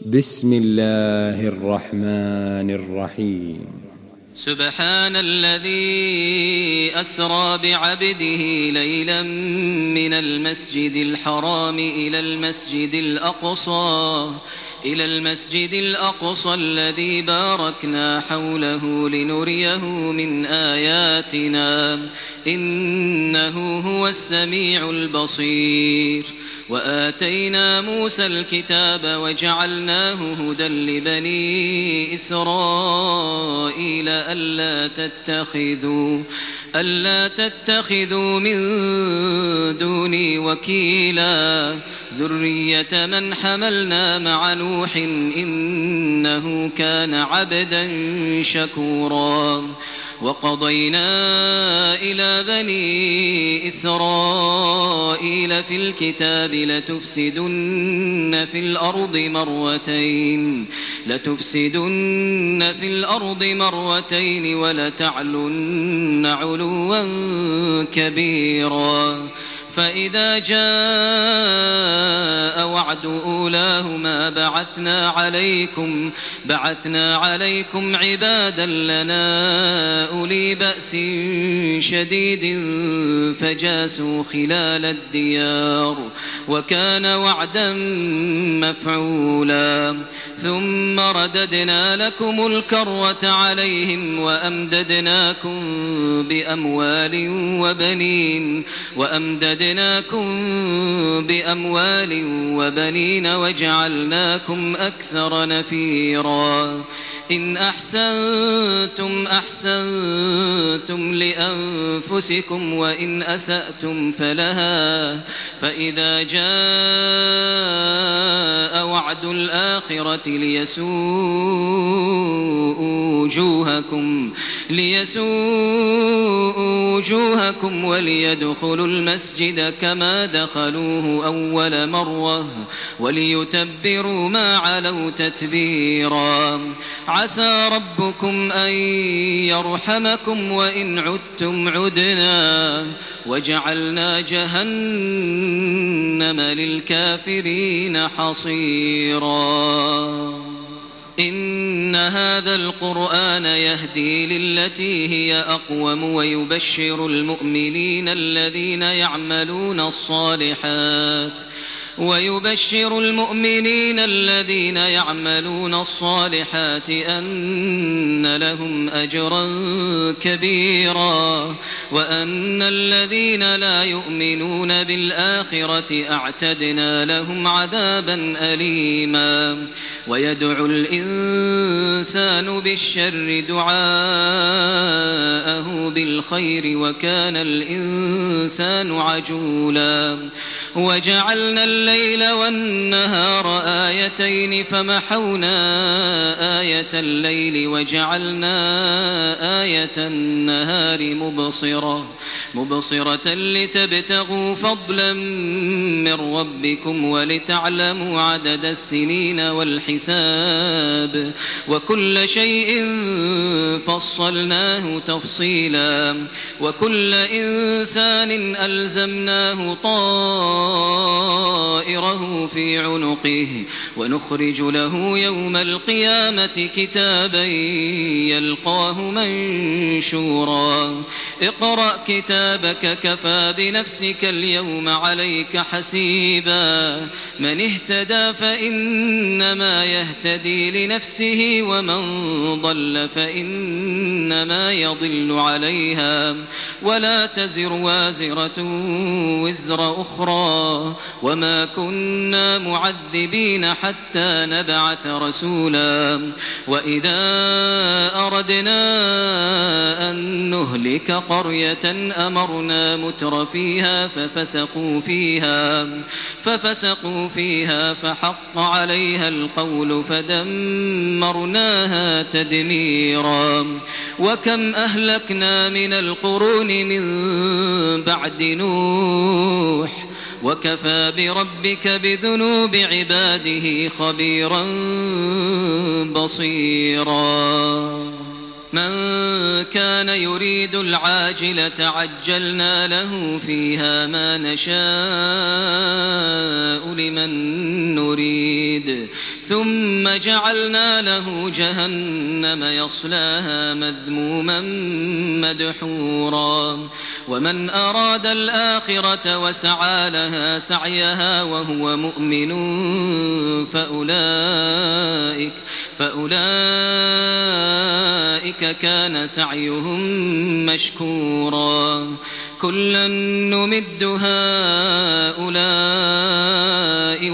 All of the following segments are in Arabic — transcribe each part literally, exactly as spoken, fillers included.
بسم الله الرحمن الرحيم. سبحان الذي أسرى بعبده ليلا من المسجد الحرام إلى المسجد الأقصى إلى المسجد الأقصى الذي باركنا حوله لنريه من آياتنا إنه هو السميع البصير. وآتينا موسى الكتاب وجعلناه هدى لبني إسرائيل ألا تتخذوا ألا تتخذوا من دوني وكيلا ذرية من حملنا مع نوح إنه كان عبدا شكورا. وقضينا إلى بني إسرائيل في الكتاب لتفسدن في الأرض مرتين لتفسدن في الأرض مرتين ولتعلن علوا كبيرا. فإذا جاء وعد أولاهما بعثنا عليكم بعثنا عليكم عبادا لنا أولي بأس شديد فجاسوا خلال الديار وكان وعدا مفعولا. ثم رددنا لكم الكرة عليهم وأمددناكم بأموال وبنين وأمددناكم بأموال وبنين وجعلناكم أكثر نفيرا. إن أحسنتم أحسنتم لأنفسكم وإن أسأتم فلها. فإذا جاء وعد الآخرة ليسوءوا وجوهكم ليسوءوا وجوهكم وليدخلوا المسجد كما دخلوه أول مرة وليتبروا ما علوا تتبيرا. عسى ربكم أن يرحمكم وإن عدتم عدنا وجعلنا جهنم للكافرين حصيرا. إن هذا القرآن يهدي للتي هي أقوم ويبشر المؤمنين الذين يعملون الصالحات ويبشر المؤمنين الذين يعملون الصالحات أن لهم أجرا كبيرا وأن الذين لا يؤمنون بالآخرة أعتدنا لهم عذابا أليما. ويدعو الإنسان بالشر دعاءه بالخير وكان الإنسان عجولا. وجعلنا الليل والنهار آيتين فمحونا آية الليل وجعلنا آية النهار مبصرة مبصرة لتبتغوا فضلا من ربكم ولتعلموا عدد السنين والحساب وكل شيء فصلناه تفصيلا. وكل إنسان ألزمناه طائره في عنقه ونخرج له يوم القيامة كتابا يلقاه منشورا. اقرأ كتابك كفى بنفسك اليوم عليك حسيبا. من اهتدى فإنما يهتدي لنفسه ومن ضل فإنما يضل عليها ولا تزر وازرة وزر أخرى وما كنا معذبين حتى نبعث رسولا. وإذا أردنا أن نهلك قرية أمرنا متر فيها ففسقوا فيها ففسقوا فيها فحق عليها القول فدمرناها تدميرا. وكم أهلكنا من القرون من بعد نوح وكفى بربك بذنوب عباده خبيرا بصيرا. من كان يريد العاجلة عجلنا له فيها ما نشاء لمن نريد ثم جعلنا له جهنم يصلاها مذموما مدحورا ومن أراد الآخرة وسعى لها سعيها وهو مؤمن فأولئك فأولئك كان سعيهم مشكورا كلا نمد هؤلاء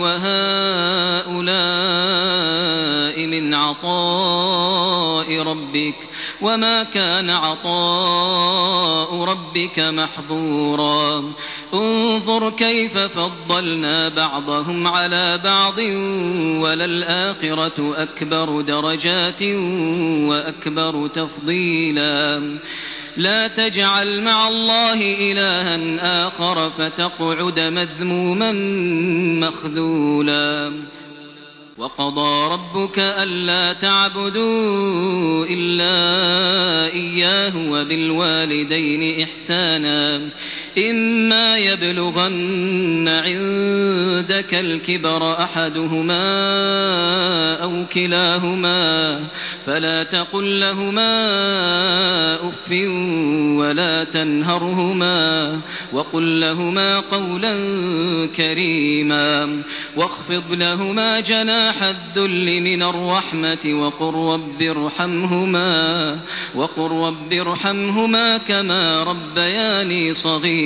وهؤلاء من عطاء ربك وما كان عطاء ربك محظورا انظر كيف فضلنا بعضهم على بعض وللآخرة أكبر درجات وأكبر تفضيلا لا تجعل مع الله إلها آخر فتقعد مذموما مخذولا وقضى ربك ألا تعبدوا إلا إياه وبالوالدين إحسانا إما يبلغن عندك الكبر أحدهما أو كلاهما فلا تقل لهما أف ولا تنهرهما وقل لهما قولا كريما واخفض لهما جناح الذل من الرحمة وقل رب ارحمهما وقل رب ارحمهما كما ربياني صغيرا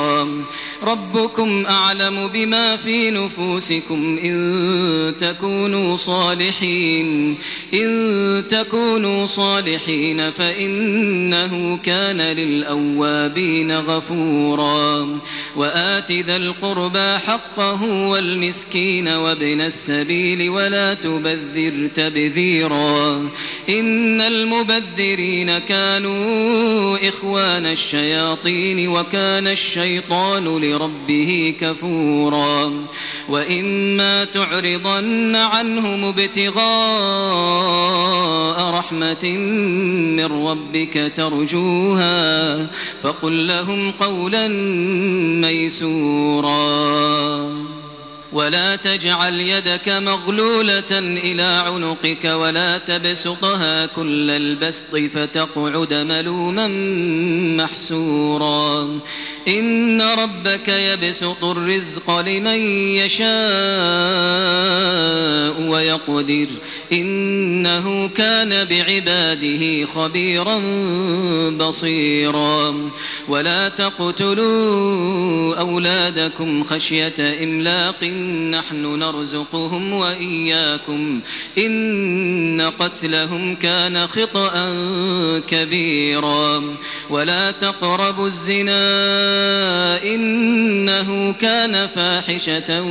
ربكم أعلم بما في نفوسكم إن تكونوا صالحين إن تكونوا صالحين فإنه كان للأوابين غفورا وآت ذا القربى حقه والمسكين وابن السبيل ولا تبذر تبذيرا إن المبذرين كانوا إخوان الشياطين وكان الشيطان لربه كفورا وإما تعرضن عنهم ابتغاء رحمة من ربك ترجوها فقل لهم قولا ميسورا ولا تجعل يدك مغلولة إلى عنقك ولا تبسطها كل البسط فتقعد ملوما محسورا إن ربك يبسط الرزق لمن يشاء ويقدر إنه كان بعباده خبيرا بصيرا ولا تقتلوا أولادكم خشية إملاق نحن نرزقهم وإياكم إن قتلهم كان خطأ كبيرا ولا تقربوا الزنا إنه كان فاحشة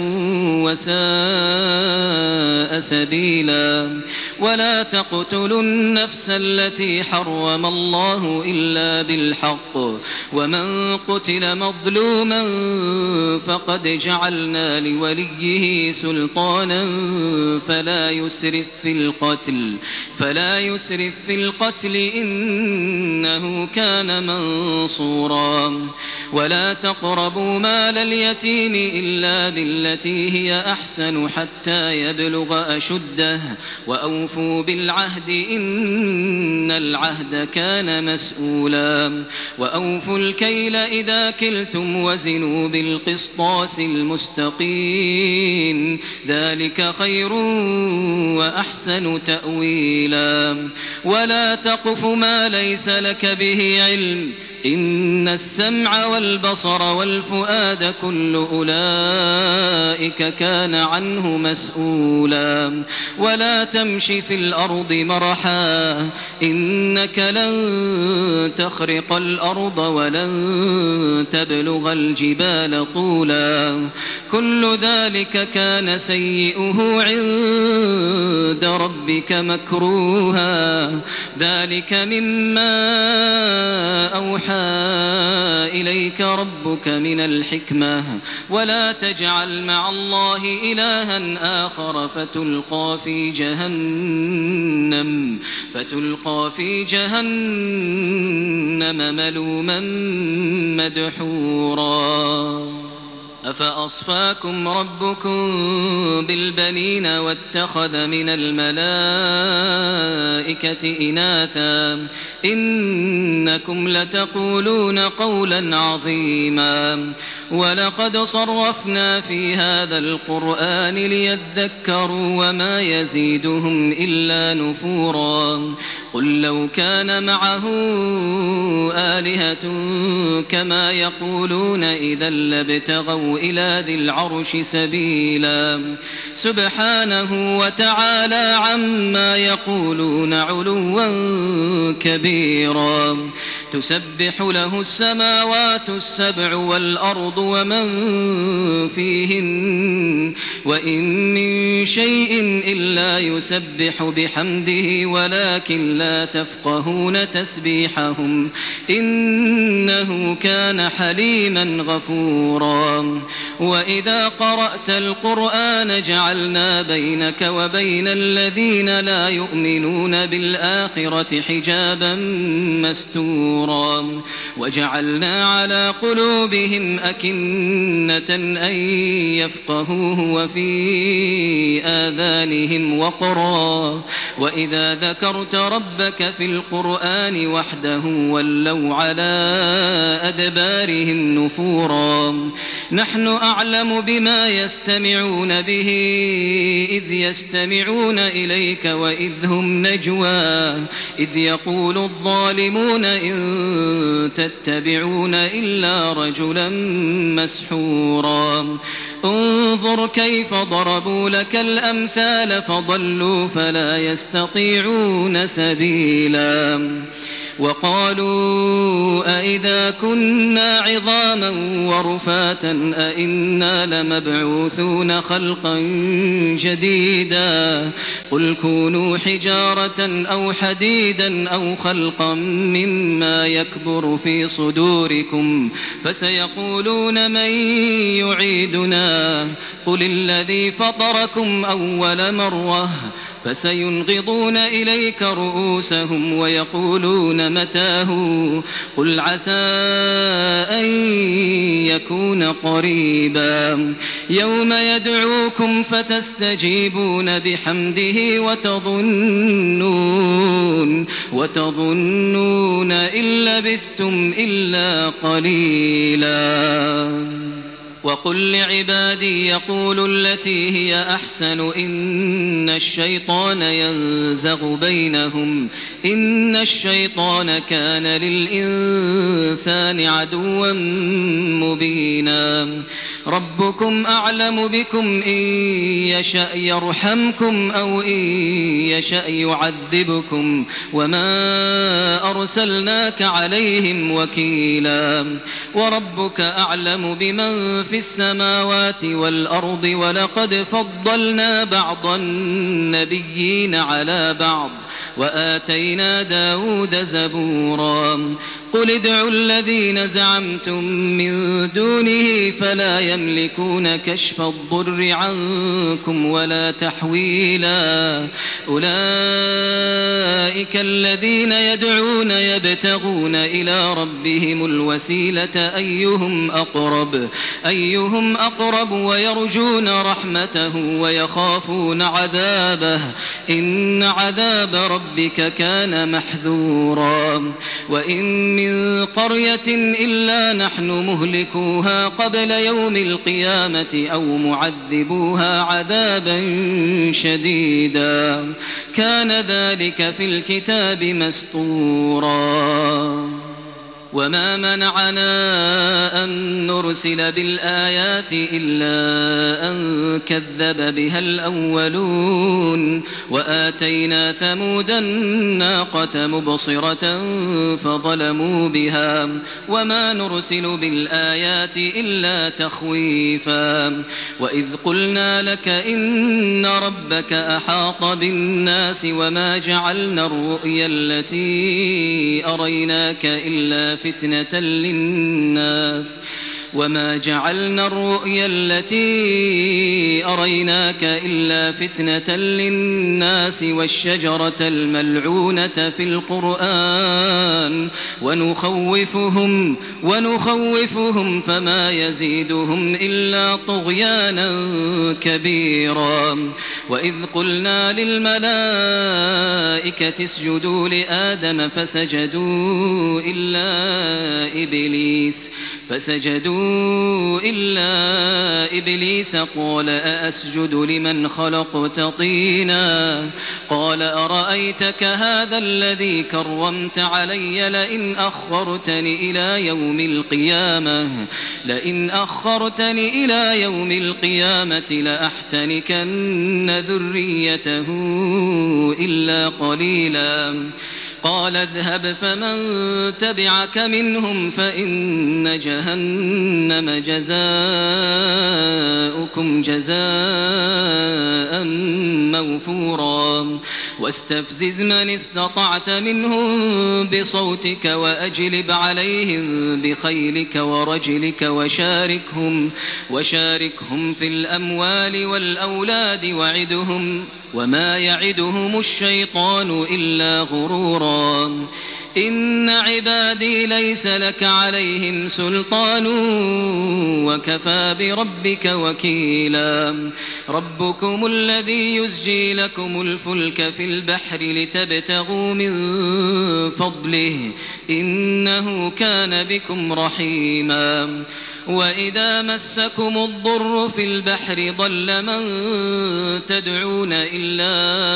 وساء سبيلا ولا تقتلوا النفس التي حرم الله إلا بالحق ومن قتل مظلوما فقد جعلنا لوليه سلطانا فلا يسرف في القتل فلا يسرف في القتل إنه كان منصورا ولا تقربوا مال اليتيم إلا بالتي هي أحسن حتى يبلغ أشده وأوفوا بالعهد إن العهد كان مسؤولا وأوفوا الكيل إذا كلتم وزنوا بالقسطاس المستقيم ذلك خير وأحسن تأويلا ولا تقف ما ليس لك به علم إن السمع والبصر والفؤاد كل أولئك كان عنه مسؤولا ولا تمش في الأرض مرحا إنك لن تخرق الأرض ولن تبلغ الجبال طولا كل ذلك كان سيئه عند عند ربك مكروها ذلك مما أوحى إليك ربك من الحكمة ولا تجعل مع الله إلها آخر فتلقى في جهنم فتلقى في جهنم ملوما مدحورا أفأصفاكم ربكم بالبنين واتخذ من الملائكة إناثا إنكم لتقولون قولا عظيما ولقد صرفنا في هذا القرآن ليذكروا وما يزيدهم إلا نفورا قل لو كان معه آلهة كما يقولون إذا لابتغوا إلى ذي العرش سبيلا سبحانه وتعالى عما يقولون علوا كبيرا تسبح له السماوات السبع والأرض ومن فيهن وإن من شيء إلا يسبح بحمده ولكن لا تفقهون تسبيحهم إنه كان حليما غفورا وإذا قرأت القرآن جعلنا بينك وبين الذين لا يؤمنون بالآخرة حجابا مستورا وجعلنا على قلوبهم أكنة أن يفقهوه وفي آذانهم وقرا وإذا ذكرت ربك في القرآن وحده ولوا على أدبارهم نفورا نحن أعلم بما يستمعون به إذ يستمعون إليك وإذ هم نجوى إذ يقول الظالمون إن تتبعون إلا رجلا مسحورا انظر كيف ضربوا لك الأمثال فضلوا فلا يستطيعون سبيلا وقالوا أئذا كنا عظاما ورفاتا أئنا لمبعوثون خلقا جديدا قل كونوا حجارة أو حديدا أو خلقا مما يكبر في صدوركم فسيقولون من يعيدنا قل الذي فطركم أول مرة فسينغضون إليك رؤوسهم ويقولون متاه قل عسى أن يكون قريبا يوم يدعوكم فتستجيبون بحمده وتظنون وتظنون إن لبثتم إلا قليلا وقل لعبادي يقولوا التي هي أحسن إن الشيطان ينزغ بينهم إن الشيطان كان للإنسان عدوا مبينا ربكم أعلم بكم إن يشأ يرحمكم أو إن يشأ يعذبكم وما أرسلناك عليهم وكيلا وربك أعلم بمن في السماوات والأرض ولقد فضلنا بعض النبيين على بعض وآتينا داود زبورا قل ادعوا الذين زعمتم من دونه فلا يملكون كشف الضر عنكم ولا تحويلا أولئك الذين يدعون يبتغون إلى ربهم الوسيلة أيهم أقرب أيهم أقرب ويرجون رحمته ويخافون عذابه إن عذاب ربك كان محذورا وإن من قرية إلا نحن مهلكوها قبل يوم القيامة أو معذبوها عذابا شديدا كان ذلك في الكتاب مسطورا وما منعنا أن نرسل بالآيات إلا أن كذب بها الأولون وآتينا ثمود الناقة مبصرة فظلموا بها وما نرسل بالآيات إلا تخويفا وإذ قلنا لك إن ربك أحاط بالناس وما جعلنا الرؤيا التي أريناك إلا فتنة للناس وما جعلنا الرؤيا التي أريناك إلا فتنة للناس والشجرة الملعونة في القرآن ونخوفهم ونخوفهم فما يزيدهم إلا طغيانا كبيرا وإذ قلنا للملائكة اسجدوا لآدم فسجدوا إلا إبليس فسجدوا إلا إبليس قال أأسجد لمن خلقت طينا قال أرأيتك هذا الذي كرمت علي لئن أخرتني إلى يوم القيامة لئن أخرتني إلى يوم القيامة لأحتنكن ذريته إلا قليلا قال اذهب فمن تبعك منهم فإن جهنم جزاؤكم جزاء موفورا واستفزز من استطعت منهم بصوتك وأجلب عليهم بخيلك ورجلك وشاركهم وشاركهم في الأموال والأولاد وعدهم وما يعدهم الشيطان إلا غرورا إن عبادي ليس لك عليهم سلطان وكفى بربك وكيلا ربكم الذي يزجي لكم الفلك في البحر لتبتغوا من فضله إنه كان بكم رحيما وإذا مسكم الضر في البحر ضل من تدعون إلا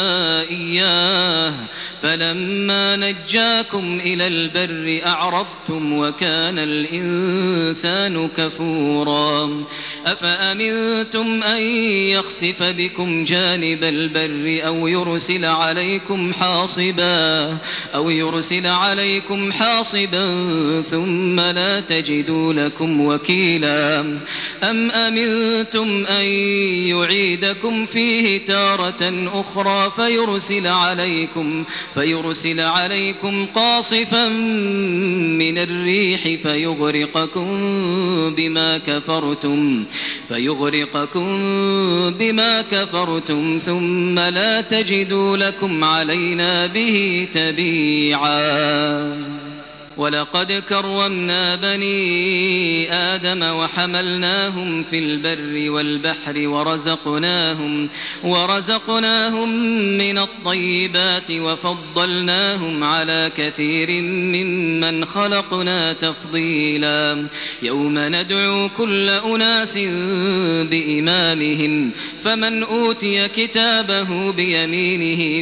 إياه فلما نجاكم إلى البر أعرضتم وكان الإنسان كفورا أفأمنتم أن يخسف بكم جانب البر أو يرسل عليكم حاصبا أو يرسل عليكم حاصبا ثم لا تجدوا لكم وكيلا أم أمنتم أن يعيدكم فيه تارة أخرى فيرسل عليكم فيرسل عليكم قاصفا من الريح فيغرقكم بما كفرتم فيغرقكم بما كفرتم ثم لا تجدوا لكم علينا به تبيعا ولقد كرمنا بني آدم وحملناهم في البر والبحر ورزقناهم ورزقناهم من الطيبات وفضلناهم على كثير ممن خلقنا تفضيلا يوم ندعو كل أناس بإمامهم فمن أوتي كتابه بيمينه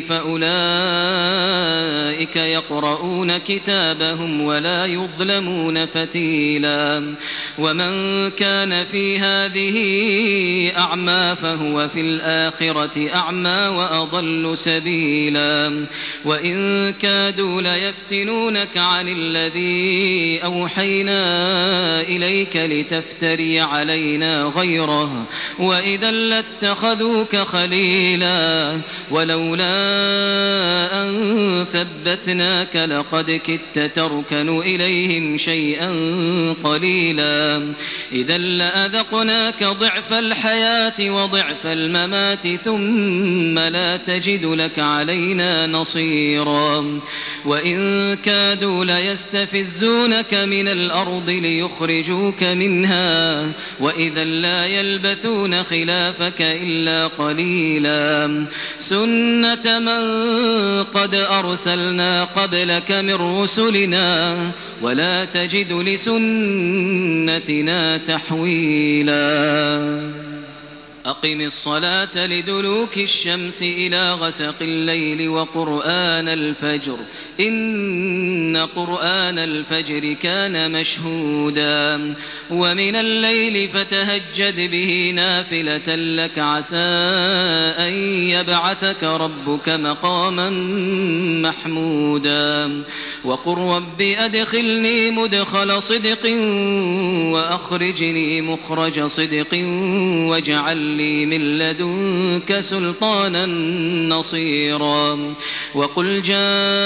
فأولئك يقرؤون كتابهم ولا يظلمون فتيلا ومن كان في هذه أعمى فهو في الآخرة أعمى وأضل سبيلا وإن كادوا ليفتنونك عن الذي أوحينا إليك لتفتري علينا غيره وإذا لاتخذوك خليلا ولولا أن ثبتناك لقد كدت تركن إليهم شيئا قليلا إذا لأذقناك ضعف الحياة وضعف الممات ثم لا تجد لك علينا نصيرا وإن كادوا ليستفزونك من الأرض ليخرجوك منها وإذا لا يلبثون خلافك إلا قليلا سنة من قد أرسلنا قبلك من رسلنا ولا تجد لسنتنا تحويلا أقم الصلاة لدلوك الشمس إلى غسق الليل وقرآن الفجر إن قرآن الفجر كان مشهودا ومن الليل فتهجد به نافلة لك عسى أن يبعثك ربك مقاما محمودا وقل رب أدخلني مدخل صدق وأخرجني مخرج صدق واجعل لي من لدنك سلطانا نصيرا وقل جاء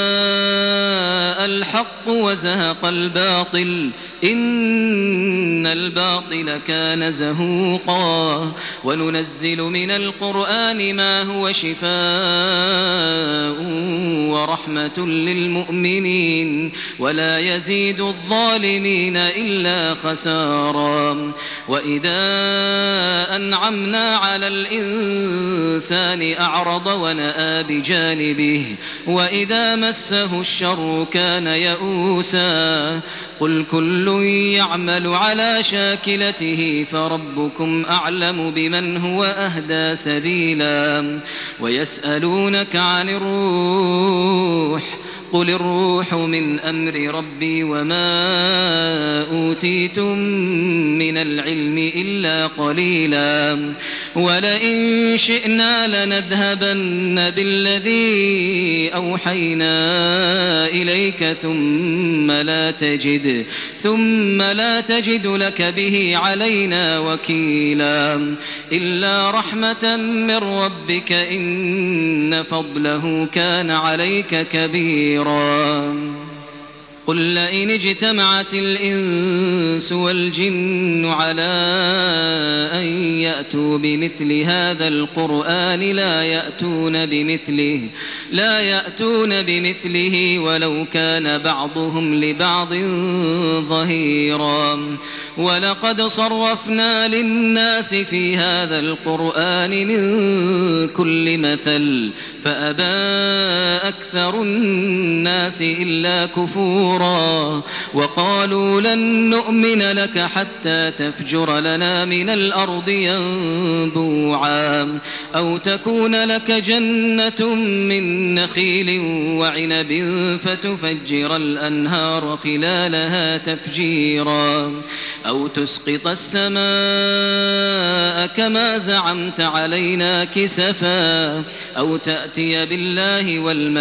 الحق وزهق الباطل إن الباطل كان زهوقا وننزل من القرآن ما هو شفاء ورحمة للمؤمنين ولا يزيد الظالمين إلا خسارا وإذا أنعمنا على الإنسان أعرض ونأى بجانبه وإذا مسه الشر كان يئوسا قل كل يعمل على شاكلته فربكم أعلم بمن هو أهدى سبيلا ويسألونك عن الروح قل الروح من أمر ربي وما أوتيتم من العلم إلا قليلا ولئن شئنا لنذهبن بالذي أوحينا إليك ثم لا تجد ثم لا تجد لك به علينا وكيلا إلا رحمة من ربك إن فضله كان عليك كبيرا قل لئن اجتمعت الإنس والجن على أن يأتوا بمثل هذا القرآن لا يأتون بمثله لا يأتون بمثله ولو كان بعضهم لبعض ظهيرا ولقد صرفنا للناس في هذا القرآن من كل مثل فأبى أكثر الناس إلا كفورا وقالوا لن نؤمن لك حتى تفجر لنا من الأرض ينبوعا أو تكون لك جنة من نخيل وعنب فتفجر الأنهار خلالها تفجيرا أو تسقط السماء كما زعمت علينا كسفا أو تأتي بالله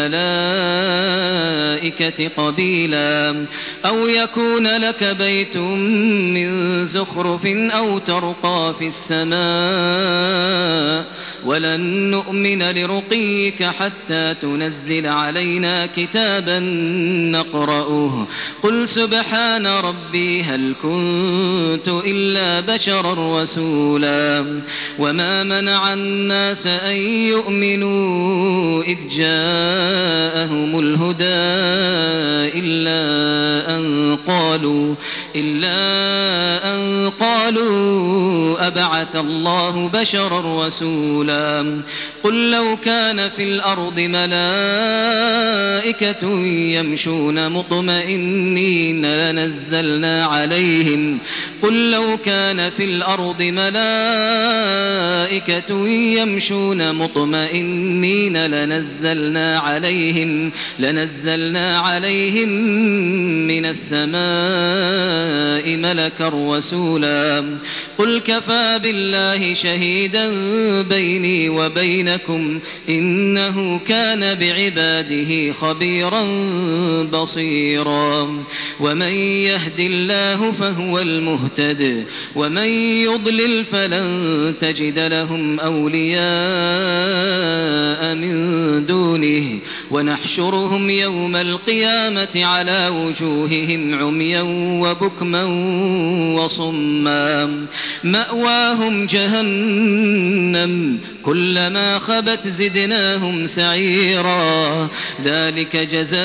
والملائكة قبيلا أو يكون لك بيت من زخرف أو ترقى في السماء ولن نؤمن لرقيك حتى تنزل علينا كتابا نقرأه قل سبحان ربي هل كنت إلا بشرا رسولا وما منع الناس أن يؤمنوا إذ جاءهم الهدى إلا أن قالوا إلا أن قالوا أبعث الله بشرا رسولا قل لو كان في الأرض ملائكة يمشون مطمئنين لنزلنا عليهم قل لو كان في الأرض ملائكة يمشون مطمئنين لنزلنا عليهم لنزلنا عليهم من السماء ملكا رسولا قل كفى بالله شهيدا بيني وبينكم إنه كان بعباده خبيرا بصيرا ومن يهد الله فهو المهتد ومن يضلل فلن تجد لهم أولياء من دونه ونحشرهم يوم القيامة على وجوههم عميا وبكما وصما مأواهم جهنم كلما خبت زدناهم سعيرا ذلك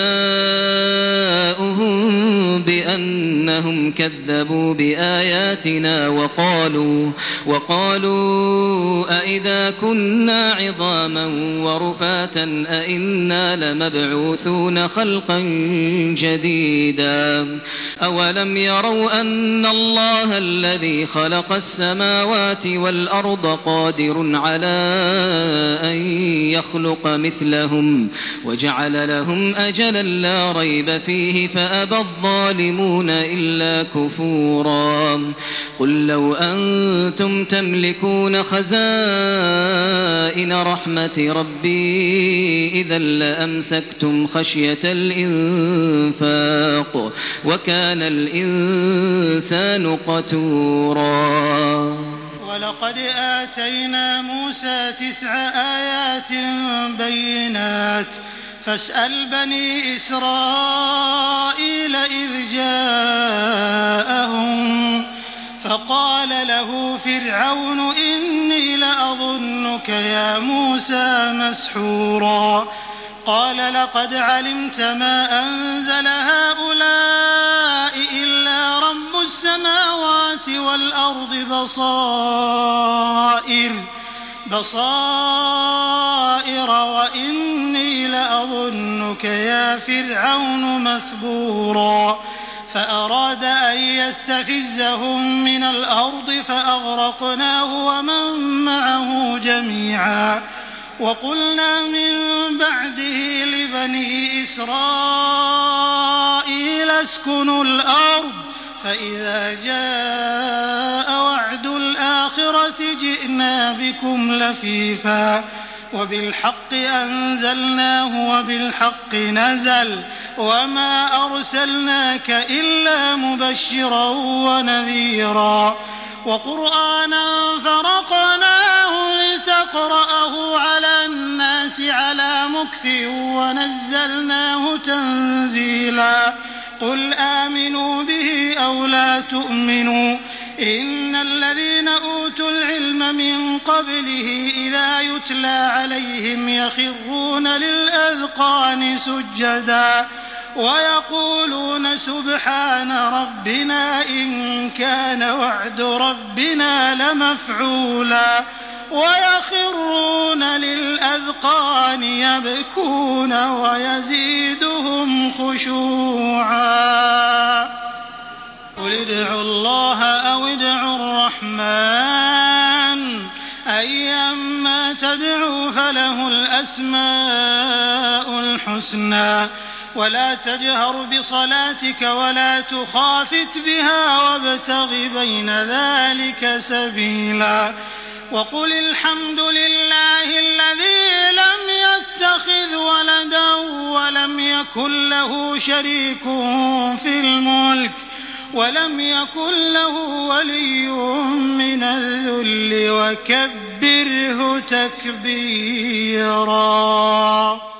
جزاؤهم بأنهم كذبوا بآياتنا وقالوا وقالوا أئذا كنا عظاما ورفاتا أئنا لمبعوثون خلقا جديدا أولم يروا أن الله الذي خلق السماوات والأرض قادر على أن يخلق مثلهم وجعل لهم أجلا لا ريب فيه فأبى الظالمون إلا كفورا قل لو أنتم تملكون خزائن رحمة ربي إذا لأمسكتم خشية الإنفاق وكان الإنسان قتورا ولقد آتينا موسى تسع آيات بينات فاسأل بني إسرائيل إذ جاءهم فقال له فرعون إني لأظنك يا موسى مسحورا قال لقد علمت ما أنزل هؤلاء إلا رب السماوات والأرض بصائر بصائر وإني لأظنك يا فرعون مثبورا فأراد أن يستفزهم من الأرض فأغرقناه ومن معه جميعا وقلنا من بعده لبني إسرائيل اسكنوا الأرض فإذا جاء وعد الآخرة جئنا بكم لفيفا وبالحق أنزلناه وبالحق نزل وما أرسلناك إلا مبشرا ونذيرا وقرآنا فرقناه لتقرأه على الناس على مكث ونزلناه تنزيلا قل آمنوا به أو لا تؤمنوا إن الذين أوتوا العلم من قبله إذا يتلى عليهم يخرون للأذقان سجدا ويقولون سبحان ربنا إن كان وعد ربنا لمفعولا ويخرون للأذقان يبكون ويزيدهم خشوعا قل ادعوا الله أو ادعوا الرحمن أيما تدعوا فله الأسماء الحسنى ولا تجهر بصلاتك ولا تخافت بها وابتغ بين ذلك سبيلا وقل الحمد لله الذي لم يتخذ ولدا ولم يكن له شريك في الملك ولم يكن له ولي من الذل وكبره تكبيرا.